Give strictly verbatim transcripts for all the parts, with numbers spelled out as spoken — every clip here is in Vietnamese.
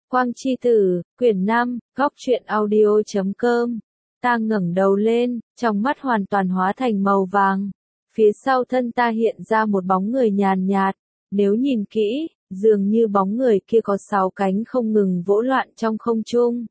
Quang Chi Tử, quyển năm, góc truyện audio chấm com. Ta ngẩng đầu lên, trong mắt hoàn toàn hóa thành màu vàng. Phía sau thân ta hiện ra một bóng người nhàn nhạt, nếu nhìn kỹ, dường như bóng người kia có sáu cánh không ngừng vỗ loạn trong không trung.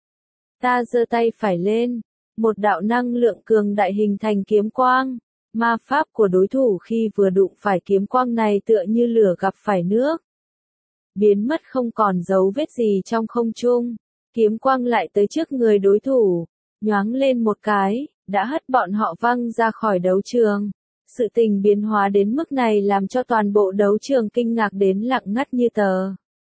Ta giơ tay phải lên, một đạo năng lượng cường đại hình thành kiếm quang. Ma pháp của đối thủ khi vừa đụng phải kiếm quang này tựa như lửa gặp phải nước, biến mất không còn dấu vết gì trong không trung. Kiếm quang lại tới trước người đối thủ, nhoáng lên một cái, đã hất bọn họ văng ra khỏi đấu trường. Sự tình biến hóa đến mức này làm cho toàn bộ đấu trường kinh ngạc đến lặng ngắt như tờ.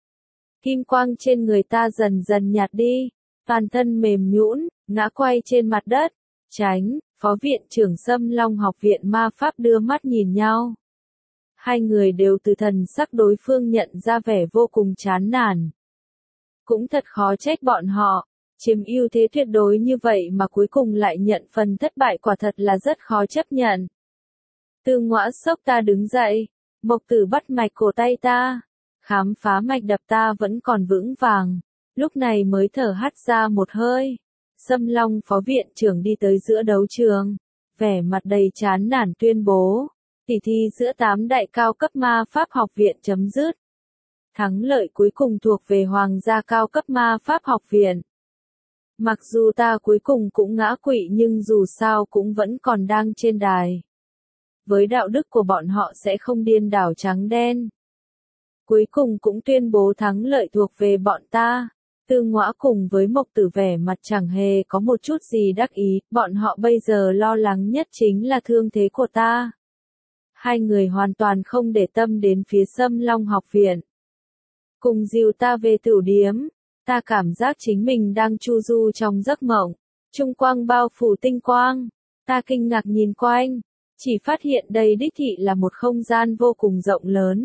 Kim quang trên người ta dần dần nhạt đi, toàn thân mềm nhũn, ngã quay trên mặt đất. Tránh, Phó viện trưởng Sâm Long học viện ma pháp đưa mắt nhìn nhau. Hai người đều từ thần sắc đối phương nhận ra vẻ vô cùng chán nản. Cũng thật khó trách bọn họ, chiếm ưu thế tuyệt đối như vậy mà cuối cùng lại nhận phần thất bại, quả thật là rất khó chấp nhận. Tư Ngõa sốc ta đứng dậy, Mộc Tử bắt mạch cổ tay ta, khám phá mạch đập ta vẫn còn vững vàng, lúc này mới thở hắt ra một hơi. Sâm Long phó viện trưởng đi tới giữa đấu trường, vẻ mặt đầy chán nản tuyên bố, tỷ thi giữa tám đại cao cấp ma pháp học viện chấm dứt. Thắng lợi cuối cùng thuộc về Hoàng gia cao cấp ma pháp học viện. Mặc dù ta cuối cùng cũng ngã quỵ nhưng dù sao cũng vẫn còn đang trên đài. Với đạo đức của bọn họ sẽ không điên đảo trắng đen. Cuối cùng cũng tuyên bố thắng lợi thuộc về bọn ta. Tư Ngõa cùng với Mộc Tử vẻ mặt chẳng hề có một chút gì đắc ý, bọn họ bây giờ lo lắng nhất chính là thương thế của ta. Hai người hoàn toàn không để tâm đến phía Sâm Long học viện. Cùng dìu ta về tửu điếm, ta cảm giác chính mình đang chu du trong giấc mộng. Trung quang bao phủ tinh quang, ta kinh ngạc nhìn quanh, chỉ phát hiện đây đích thị là một không gian vô cùng rộng lớn.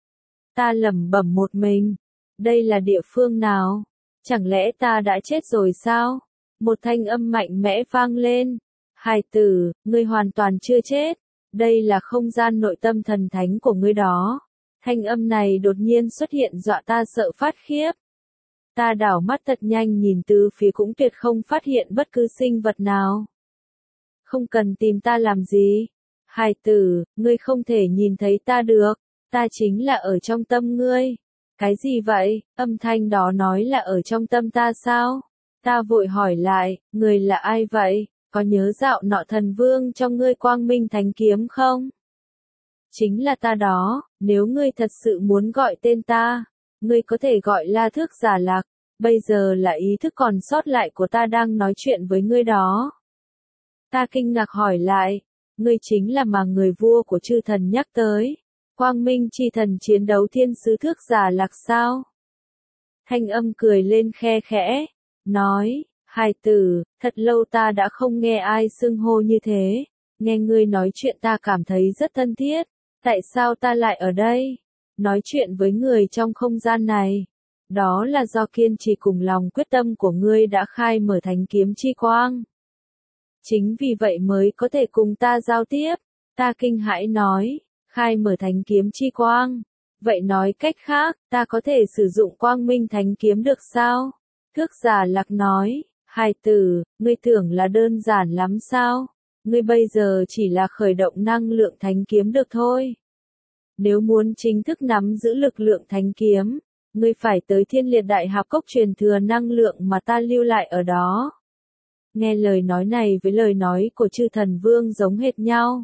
Ta lẩm bẩm một mình, đây là địa phương nào? Chẳng lẽ ta đã chết rồi sao? Một thanh âm mạnh mẽ vang lên. Hài tử, ngươi hoàn toàn chưa chết. Đây là không gian nội tâm thần thánh của ngươi đó. Thanh âm này đột nhiên xuất hiện dọa ta sợ phát khiếp. Ta đảo mắt thật nhanh nhìn từ phía cũng tuyệt không phát hiện bất cứ sinh vật nào. Không cần tìm ta làm gì. Hài tử, ngươi không thể nhìn thấy ta được. Ta chính là ở trong tâm ngươi. Cái gì vậy? Âm thanh đó nói là ở trong tâm ta sao? Ta vội hỏi lại, người là ai vậy? Có nhớ dạo nọ thần vương trong ngươi quang minh thánh kiếm không? Chính là ta đó, nếu ngươi thật sự muốn gọi tên ta, ngươi có thể gọi La Thước Giả Lạc, bây giờ là ý thức còn sót lại của ta đang nói chuyện với ngươi đó. Ta kinh ngạc hỏi lại, ngươi chính là mà người vua của chư thần nhắc tới. Quang Minh chi thần chiến đấu thiên sứ Thước Giả Lạc sao? Thanh âm cười lên khe khẽ, nói, hài tử, thật lâu ta đã không nghe ai xưng hô như thế, nghe ngươi nói chuyện ta cảm thấy rất thân thiết, tại sao ta lại ở đây? Nói chuyện với người trong không gian này, đó là do kiên trì cùng lòng quyết tâm của ngươi đã khai mở thánh kiếm chi quang. Chính vì vậy mới có thể cùng ta giao tiếp, ta kinh hãi nói. Khai mở thánh kiếm chi quang. Vậy nói cách khác, ta có thể sử dụng quang minh thánh kiếm được sao? Thước Giả Lạc nói, hài tử, ngươi tưởng là đơn giản lắm sao? Ngươi bây giờ chỉ là khởi động năng lượng thánh kiếm được thôi. Nếu muốn chính thức nắm giữ lực lượng thánh kiếm, ngươi phải tới Thiên Liệt Đại Hạp Cốc truyền thừa năng lượng mà ta lưu lại ở đó. Nghe lời nói này với lời nói của chư thần vương giống hệt nhau.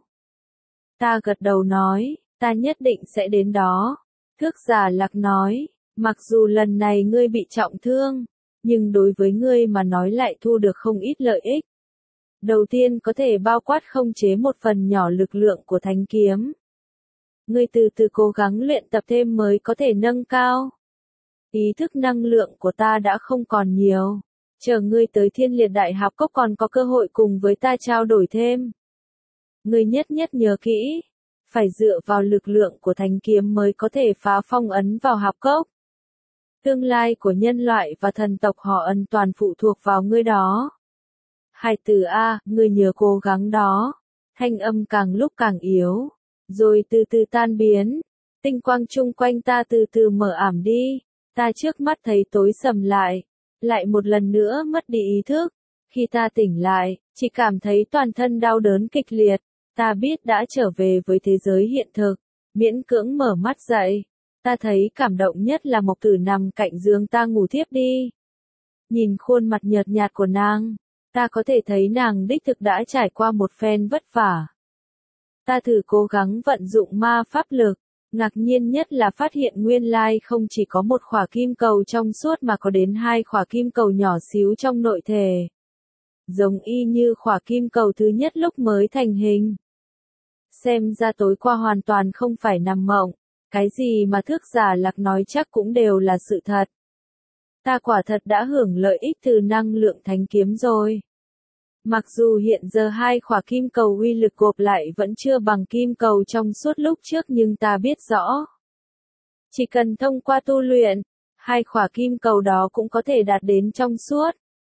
Ta gật đầu nói, ta nhất định sẽ đến đó. Thước Giả Lạc nói, mặc dù lần này ngươi bị trọng thương, nhưng đối với ngươi mà nói lại thu được không ít lợi ích. Đầu tiên có thể bao quát không chế một phần nhỏ lực lượng của thánh kiếm. Ngươi từ từ cố gắng luyện tập thêm mới có thể nâng cao. Ý thức năng lượng của ta đã không còn nhiều. Chờ ngươi tới Thiên Liệt Đại Hạp Cốc còn có cơ hội cùng với ta trao đổi thêm. Ngươi nhất nhất nhớ kỹ, phải dựa vào lực lượng của thánh kiếm mới có thể phá phong ấn vào hạp cốc. Tương lai của nhân loại và thần tộc họ Ân toàn phụ thuộc vào ngươi đó. Hài tử A, ngươi nhớ cố gắng đó. Thanh âm càng lúc càng yếu, rồi từ từ tan biến. Tinh quang chung quanh ta từ từ mở ảm đi. Ta trước mắt thấy tối sầm lại, lại một lần nữa mất đi ý thức. Khi ta tỉnh lại, chỉ cảm thấy toàn thân đau đớn kịch liệt. Ta biết đã trở về với thế giới hiện thực, miễn cưỡng mở mắt dậy. Ta thấy cảm động nhất là Mộc Tử nằm cạnh giường ta ngủ thiếp đi. Nhìn khuôn mặt nhợt nhạt của nàng, ta có thể thấy nàng đích thực đã trải qua một phen vất vả. Ta thử cố gắng vận dụng ma pháp lực, ngạc nhiên nhất là phát hiện nguyên lai không chỉ có một khỏa kim cầu trong suốt mà có đến hai khỏa kim cầu nhỏ xíu trong nội thể. Giống y như khỏa kim cầu thứ nhất lúc mới thành hình. Xem ra tối qua hoàn toàn không phải nằm mộng, cái gì mà Thước Giả Lạc nói chắc cũng đều là sự thật. Ta quả thật đã hưởng lợi ích từ năng lượng thánh kiếm rồi. Mặc dù hiện giờ hai khỏa kim cầu uy lực gộp lại vẫn chưa bằng kim cầu trong suốt lúc trước nhưng ta biết rõ. Chỉ cần thông qua tu luyện, hai khỏa kim cầu đó cũng có thể đạt đến trong suốt.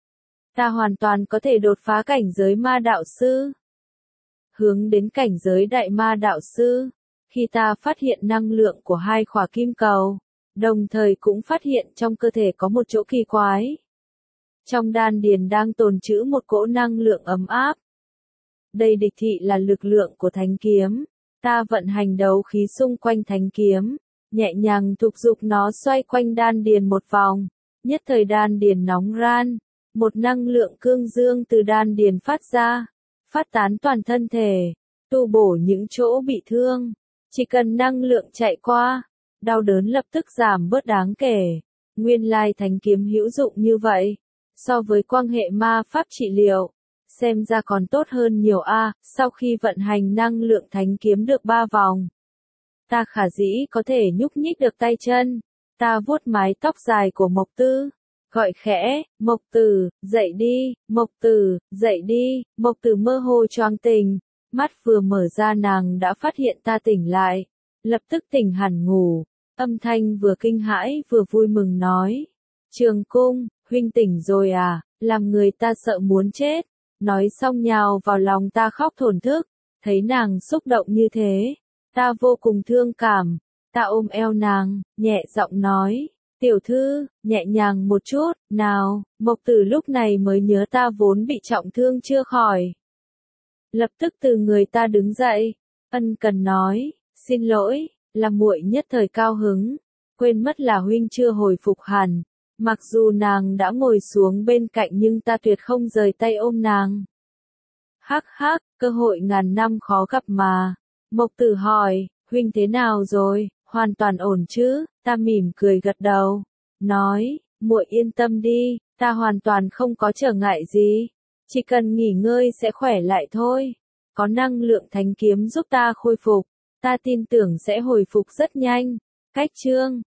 Ta hoàn toàn có thể đột phá cảnh giới ma đạo sư. Hướng đến cảnh giới đại ma đạo sư. Khi ta phát hiện năng lượng của hai khỏa kim cầu, đồng thời cũng phát hiện trong cơ thể có một chỗ kỳ quái. Trong đan điền đang tồn trữ một cỗ năng lượng ấm áp. Đây đích thị là lực lượng của thánh kiếm. Ta vận hành đấu khí xung quanh thánh kiếm, nhẹ nhàng thúc giục nó xoay quanh đan điền một vòng. Nhất thời đan điền nóng ran, một năng lượng cương dương từ đan điền phát ra, phát tán toàn thân thể, tu bổ những chỗ bị thương. Chỉ cần năng lượng chạy qua, đau đớn lập tức giảm bớt đáng kể. Nguyên lai thánh kiếm hữu dụng như vậy. So với quan hệ ma pháp trị liệu, xem ra còn tốt hơn nhiều a. À, sau khi vận hành năng lượng thánh kiếm được ba vòng, ta khả dĩ có thể nhúc nhích được tay chân. Ta vuốt mái tóc dài của Mộc Tư, gọi khẽ, Mộc Tử, dậy đi, Mộc Tử, dậy đi. Mộc Tử mơ hồ choáng tỉnh, mắt vừa mở ra nàng đã phát hiện ta tỉnh lại, lập tức tỉnh hẳn ngủ, âm thanh vừa kinh hãi vừa vui mừng nói, Trường Cung, huynh tỉnh rồi à, làm người ta sợ muốn chết. Nói xong nhào vào lòng ta khóc thổn thức, thấy nàng xúc động như thế, ta vô cùng thương cảm, ta ôm eo nàng, nhẹ giọng nói, tiểu thư, nhẹ nhàng một chút, nào. Mộc Tử lúc này mới nhớ ta vốn bị trọng thương chưa khỏi. Lập tức từ người ta đứng dậy, ân cần nói, xin lỗi, là muội nhất thời cao hứng, quên mất là huynh chưa hồi phục hẳn. Mặc dù nàng đã ngồi xuống bên cạnh nhưng ta tuyệt không rời tay ôm nàng. Hắc hắc, cơ hội ngàn năm khó gặp mà. Mộc Tử hỏi, huynh thế nào rồi, hoàn toàn ổn chứ? Ta mỉm cười gật đầu, nói, muội yên tâm đi, ta hoàn toàn không có trở ngại gì. Chỉ cần nghỉ ngơi sẽ khỏe lại thôi. Có năng lượng thánh kiếm giúp ta khôi phục, ta tin tưởng sẽ hồi phục rất nhanh. Cách chương